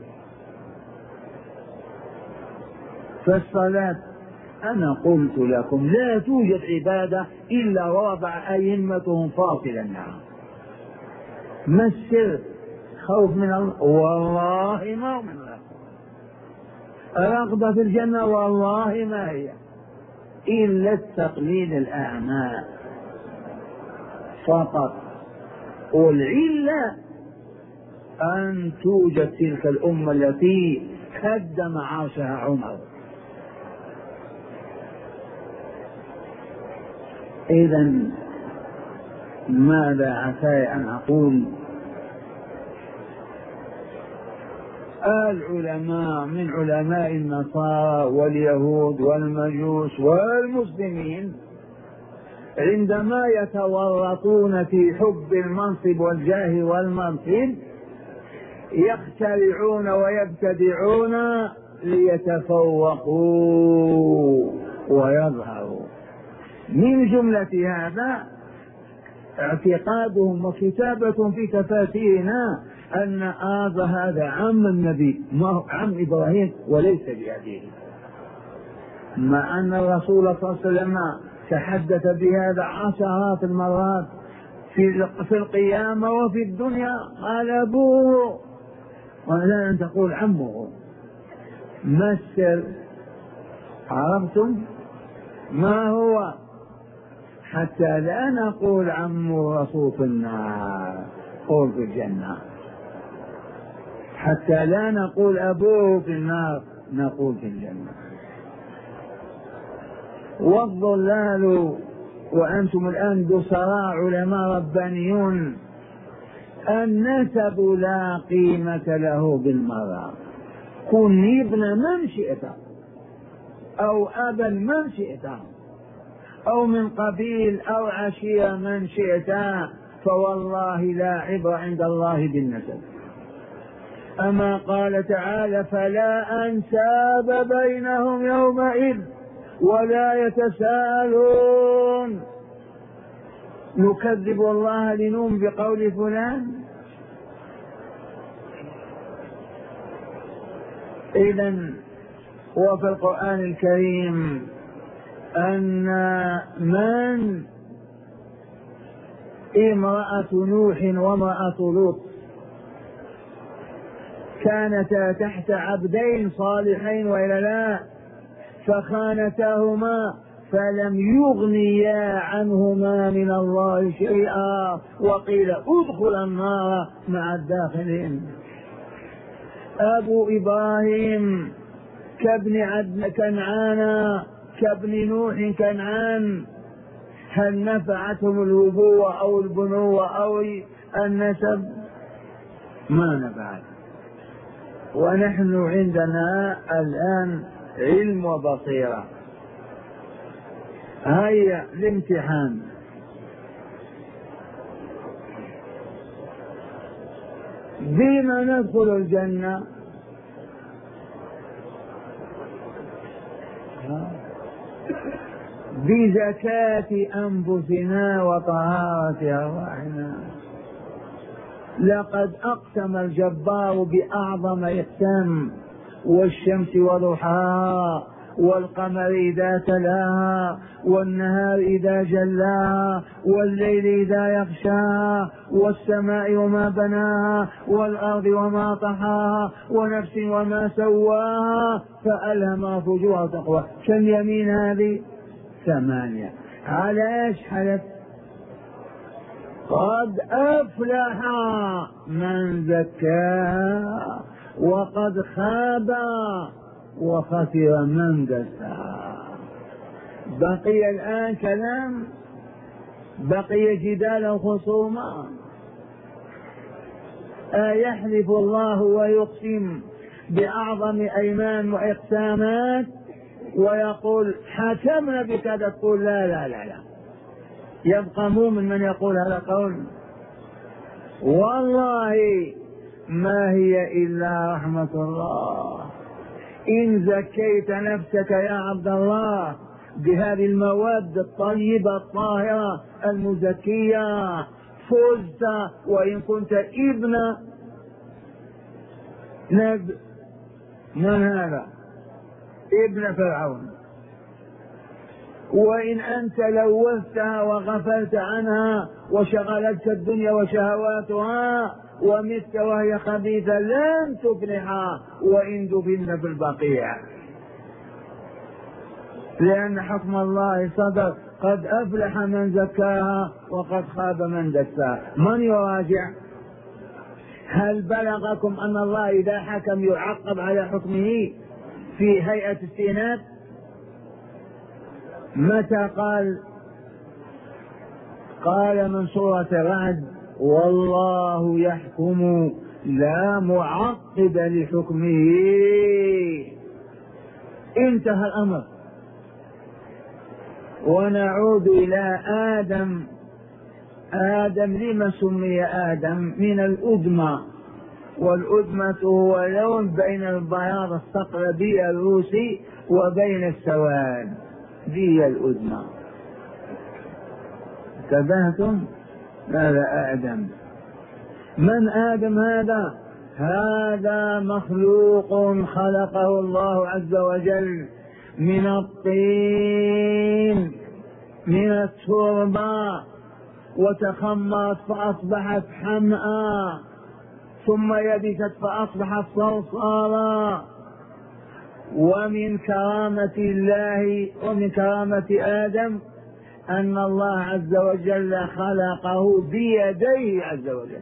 فالصلاة أنا قلت لكم لا توجد عبادة إلا وضع أئمتهم فاصلا معها. ما السر؟ خوف من الله؟ والله ما من الله. رغبة في الجنة؟ والله ما هي إلا التقليد الأعمال فقط. والعلة أن توجد تلك الأمة التي هدم عرشها عمر. إذن ماذا عسى أن أقول؟ العلماء من علماء النصارى واليهود والمجوس والمسلمين عندما يتورطون في حب المنصب والجاه والمنصب يخترعون ويبتدعون ليتفوقوا ويظهروا. من جملة هذا اعتقادهم وكتابة في تفاسيرنا أن آذى هذا عم النبي، ما هو عم إبراهيم وليس بأبيه، مع أن الرسول صلى الله عليه وسلم تحدث بهذا عشرات المرات في في القيامة وفي الدنيا. قال أبوه ولا أن تقول عمه. ما السر؟ عرفتم ما هو؟ حتى لا نقول عمو رسول في النار، قول في الجنة. حتى لا نقول أبوه في النار، نقول في الجنة. والضلال، وأنتم الآن دسراء علماء ربانيون، النسب لا قيمة له بالمرة. كن ابن من شئت أو أبا من شئت أو من قبيل أو عشيرة من شئت، فوالله لا عبرة عند الله بالنسب. أما قال تعالى فلا أنساب بينهم يومئذ ولا يتساءلون. نكذب الله لنوم بقول فلان؟ إذن وفي القرآن الكريم أن من امرأة نوح وامرأة لوط كانتا تحت عبدين صالحين وإلا لا، فخانتاهما فلم يغنيا عنهما من الله شيئا، وقيل ادخل النار مع الداخلين. أبو إبراهيم كابن عدن كنعان كابن نوح كنعان، هل نفعتهم الأبوة أو البنوة أو النسب؟ ما نفعت. ونحن عندنا الآن علم وبصيرة. هيا الامتحان. بما ندخل الجنة؟ بزكاة أنفسنا وطهارة أرواحنا. لقد أقسم الجبار بأعظم إقسام: والشمس وضحاها والقمر إذا تلاها والنهار إذا جلاها والليل إذا يغشاها والسماء وما بناها والأرض وما طحاها ونفس وما سواها فألهمها فجورها وتقواها. كم يمين هذه؟ ثمانية. على ايش حلف؟ قد أفلح من زكاها وقد خاب وخسر من دساها. بقي الآن كلام، بقي جدال وخصومة. أيحلف الله ويقسم بأعظم أيمان وإقسامات ويقول حكمنا بكذا، تقول لا لا لا لا. يبقى مؤمن من يقول هذا القول؟ والله ما هي إلا رحمة الله. إن زكيت نفسك يا عبد الله بهذه المواد الطيبة الطاهرة المزكية فزت، وإن كنت ابن نب من هذا؟ ابن فرعون. وإن أنت لوثتها وغفلت عنها وشغلتك الدنيا وشهواتها ومت وهي خبيثة لن تفلحا وإن دفن في البقيع، لأن حكم الله صدق: قد أفلح من زكاها وقد خاب من دساها. من يراجع؟ هل بلغكم أن الله إذا حكم يعقب على حكمه في هيئة استئناف؟ متى قال؟ قال من سورة الرعد: والله يحكم لا معقب لحكمه. انتهى الأمر. ونعود إلى آدم. آدم لما سمي آدم؟ من الأدمى، والأدمة هو لون بين البياض الصقربي الروسي وبين السواد، دي الأدمى. انتبهتم؟ هذا آدم. من آدم هذا؟ هذا مخلوق خلقه الله عز وجل من الطين من التربة وتخمرت فأصبحت حمأة ثم يبست فأصبحت صرصارا. ومن كرامة الله ومن كرامة آدم أن الله عز وجل خلقه بيديه عز وجل،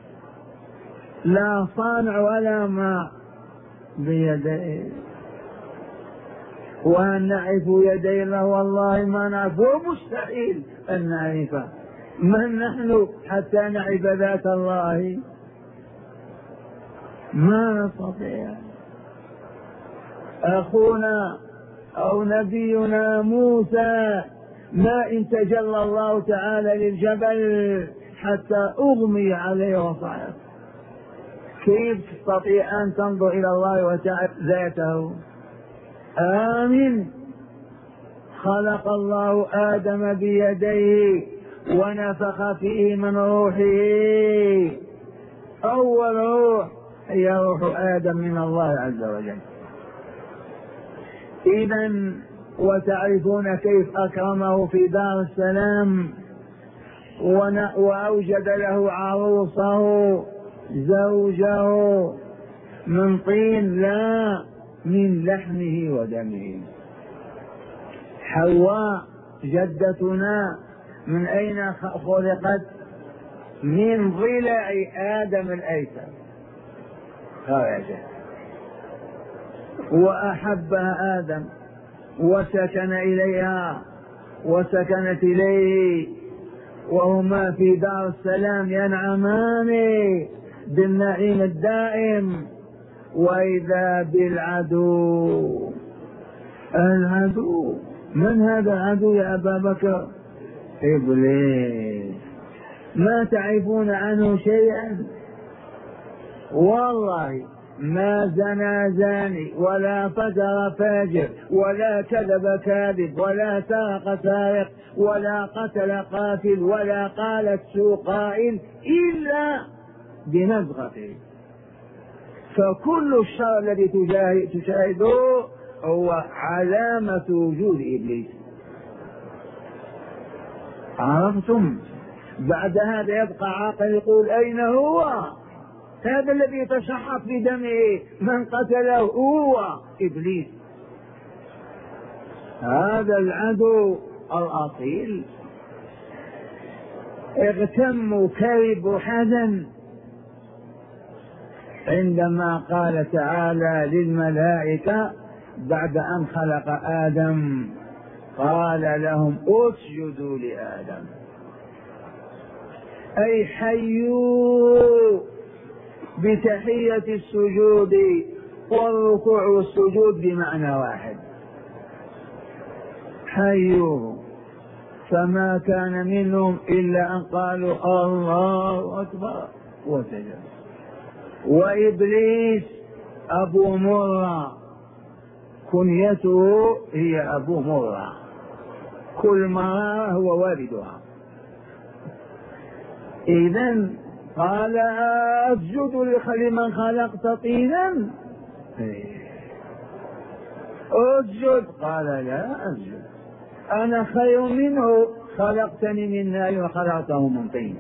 لا صانع ولا ما، بيديه. وأن نعرف يدي الله والله ما نعرفه، مستحيل أن نعرفه. من نحن حتى نعرف ذات الله؟ ما نستطيع. أخونا أو نبينا موسى ما إن تجلى الله تعالى للجبل حتى أغمي عليه وصعد، كيف تستطيع أن تنظر إلى الله وتعرف ذاته؟ آمن. خلق الله آدم بيديه ونفخ فيه من روحه، أول روح هي روح آدم من الله عز وجل. إذن وتعرفون كيف أكرمه في دار السلام وأوجد له عروسه زوجه من طين لا من لحمه ودمه. حواء جدتنا من أين خلقت؟ من ضلع آدم الأيسر خرجت، وأحبها آدم وسكن إليها وسكنت إليه، وهما في دار السلام ينعمان بالنعيم الدائم. وإذا بالعدو، العدو من هذا العدو يا أبا بكر؟ إبليس. ما تعرفون عنه شيئا؟ والله ما زنى زاني ولا فجر فاجر ولا كذب كاذب ولا سرق سارق ولا قتل قاتل ولا قالت سوء قائل إلا بنزغته. فكل الشر الذي تشاهده هو علامة وجود إبليس. عرفتم؟ بعد هذا يبقى عاقل يقول أين هو هذا الذي يتشحط بدمه؟ من قتله؟ هو إبليس، هذا العدو الأصيل. اغتم وكرب وحزن عندما قال تعالى للملائكة بعد أن خلق آدم قال لهم اسجدوا لآدم، أي حيوا بتحية السجود، والركوع والسجود بمعنى واحد، حيوه. فما كان منهم إلا أن قالوا الله أكبر وسجدوا. وإبليس أبو مرة، كنيته هي أبو مرة، كل مرة هو والدها. إذن قال أسجد لمن خلقت طينا؟ أسجد. قال لا أسجد، أنا خير منه، خلقتني من نار وخلقته من طين.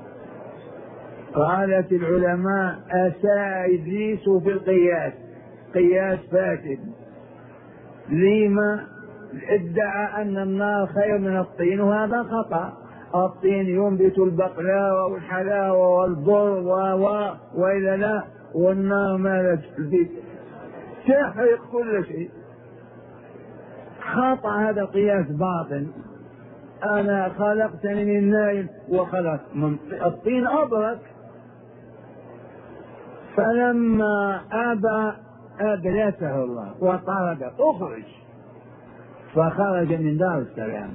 قالت العلماء أساء إبليس في القياس، قياس فاسد. لما؟ ادعى أن النار خير من الطين، وهذا خطأ. الطين ينبت البقلاوة والحلاوة والبر و وإلا لا، والنار ما تنبت، تحرق كل شيء. خطأ، هذا قياس باطل. أنا خلقتني من نار وخلقت من الطين أبرك. فلما أبى أبلسه الله وطرد، أخرج، فخرج من دار السلام.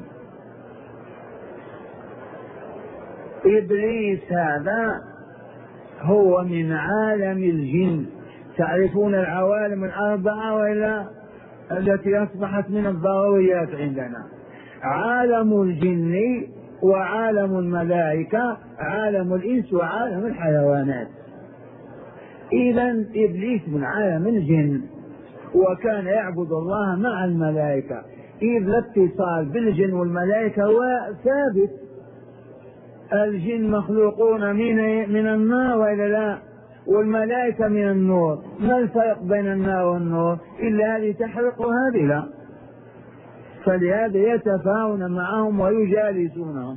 إبليس هذا هو من عالم الجن. تعرفون العوالم الأربعة وإلا التي أصبحت من الضروريات عندنا؟ عالم الجن وعالم الملائكة، عالم الإنس وعالم الحيوانات. إذن إبليس من عالم الجن، وكان يعبد الله مع الملائكة، إذ الاتصال بالجن والملائكة هو ثابت. الجن مخلوقون من من النار وإلا لا، والملائكة من النور. ما الفرق بين النار والنور؟ إلا هذه تحرق وهذه لا. فلهذا يتفاهمون معهم ويجالسونهم.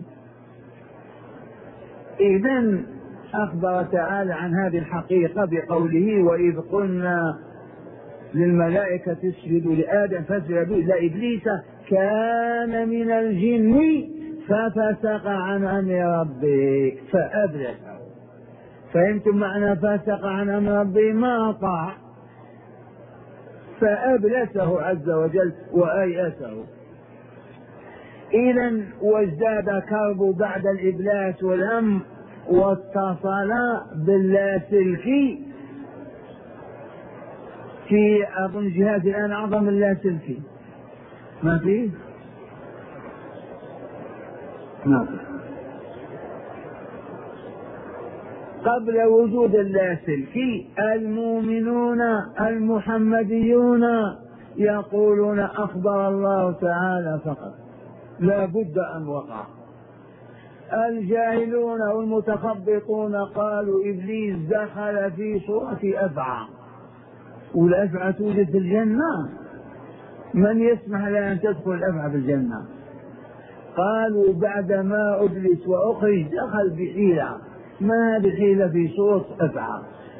إذن أخبر تعالى عن هذه الحقيقة بقوله: وإذ قلنا للملائكة اسجدوا لآدم فسجدوا إلا إبليس كان من الجن ففسق عن أمر ربه فأبلسه. فهمتم معنى فسق عن أمر ربه؟ ما أطاع، فأبلسه عز وجل وأيأسه. إذن وازداد كرب بعد الإبلاس والهم، واتصل باللاسلكي في أظن جهاز الآن أعظم اللاسلكي، ما فيه؟ ما فيه. قبل وجود اللاسلكي المؤمنون المحمديون يقولون أخبر الله تعالى فقط، لا بد أن وقع. الجاهلون والمتخبطون قالوا إبليس دخل في صورة أفعى، والأفعى توجد في الجنة، من يسمح لها أن تدخل الأفعى في الجنة؟ قالوا بعدما أبلس وأخرج دخل بحيلة، ما بحيلة في صورة أفعى.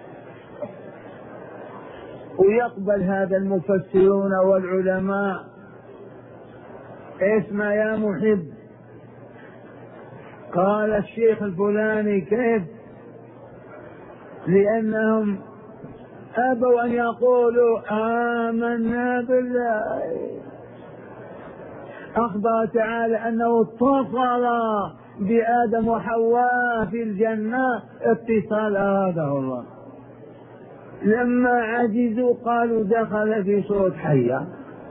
ويقبل هذا المفسرون والعلماء. اسمع يا محب، قال الشيخ الفلاني كيف؟ لأنهم أبوا أن يقولوا آمنا بالله. أخبر تعالى أنه اتصل بآدم وحواء في الجنة اتصال أراده الله. لما عجزوا قالوا دخل في صورة حية،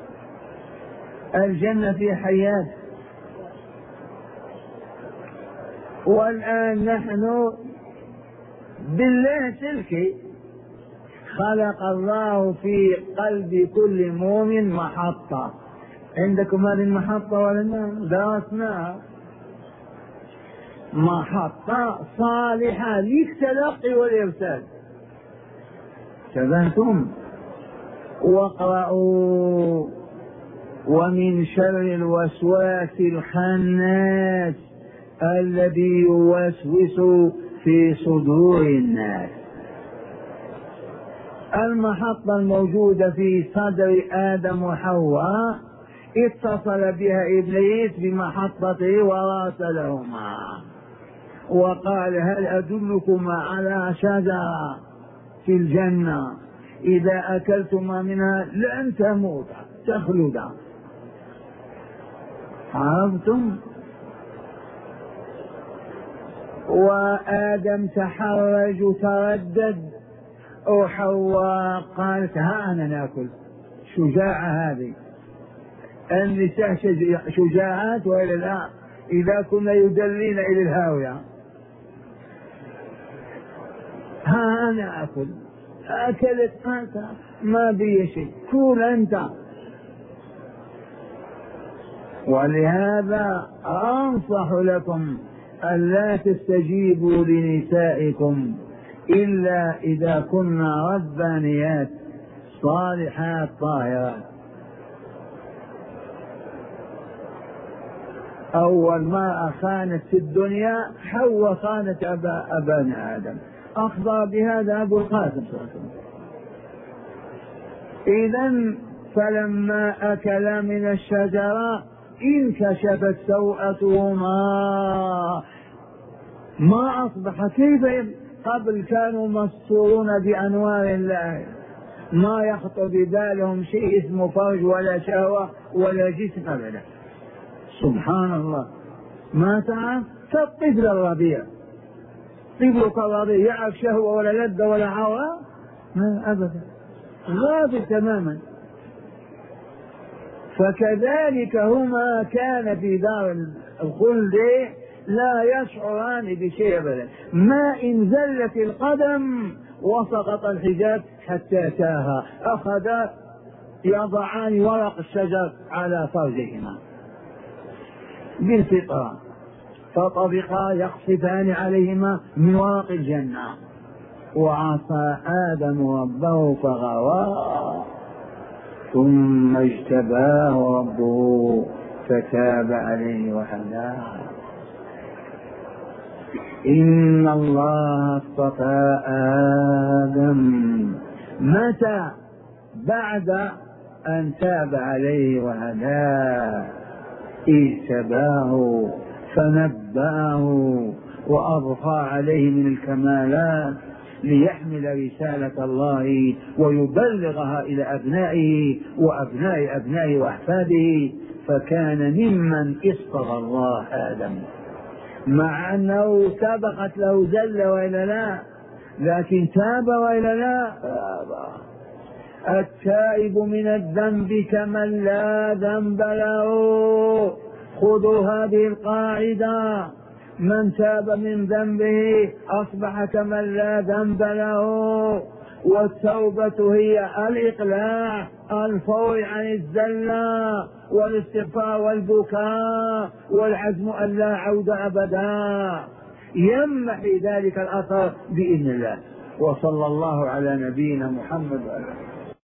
الجنة في حيات. والآن نحن بالله سلكي خلق الله في قلب كل مؤمن محطة. عندكم هذه المحطة ولا لا؟ درسناها. محطة صالحة للتلقي والإرسال. تبنتم؟ واقرأوا: ومن شر الوسواس الخناس الذي يوسوس في صدور الناس. المحطة الموجودة في صدر آدم وحواء اتصل بها إبليس بمحطته وراسلهما وقال: هل أدلكما على شجرة في الجنة إذا أكلتما منها لن تموتا تخلدا؟ عرفتم؟ وآدم تحرج تردد، وحواء قالت: ها أنا ناكل. شجاعة هذه. النساء شجاعات وإلى لا؟ إذا كنا يدلين إلى الهاوية. ها أنا أكل. أكلت أنت ما بي شيء، كل أنت. ولهذا أنصح لكم ألا تستجيبوا لنسائكم إلا إذا كنا ربانيات صالحات طاهرات. أول ما خانت في الدنيا حواء خانت أبا أبانا آدم، أخبر بهذا أبو القاسم صلى الله عليه وسلم. إذن فلما أكلا من الشجرة انكشفت سوءتهما، ما أصبح كيف قبل كانوا مستورون بأنوار الله، ما يخطر ببالهم شيء اسمه فرج ولا شهوة ولا جسم أبدا. سبحان الله. ما تعرف كالطفل الرضيع، طفلك الرضيع يعرف شهوة ولا لذة ولا عورة؟ ما أبدا، غافل تماما. فكذلك هما كان في دار الخلد لا يشعران بشيء أبدا، ما إن زلت القدم وسقط الحجاب حتى تاها أخذ يضعان ورق الشجر على فرجهما بالفطرة، فطبقا يقصفان عليهما من ورق الجنة. وعصى آدم ربه فغوى. ثم اجتباه ربه فتاب عليه وهداه. إن الله اصطفى آدم متى؟ بعد أن تاب عليه وهداه، اجتباه فنبأه وأضفى عليه من الكمالات ليحمل رسالة الله ويبلغها إلى أبنائه وأبناء أبنائه وأحفاده، فكان ممن اصطفى الله آدم، مع أنه سبقت له زلة وإلا لا، لكن تاب وإلا لا. التائب من الذنب كمن لا ذنب له. خذوا هذه القاعدة، من تاب من ذنبه أصبح كمن لا ذنب له. والتوبة هي الإقلاع، الفور عن الزلة والاستغفار والبكاء والعزم أن لا عود أبدا، يمحي ذلك الأثر بإذن الله. وصلى الله على نبينا محمد وعلى آله.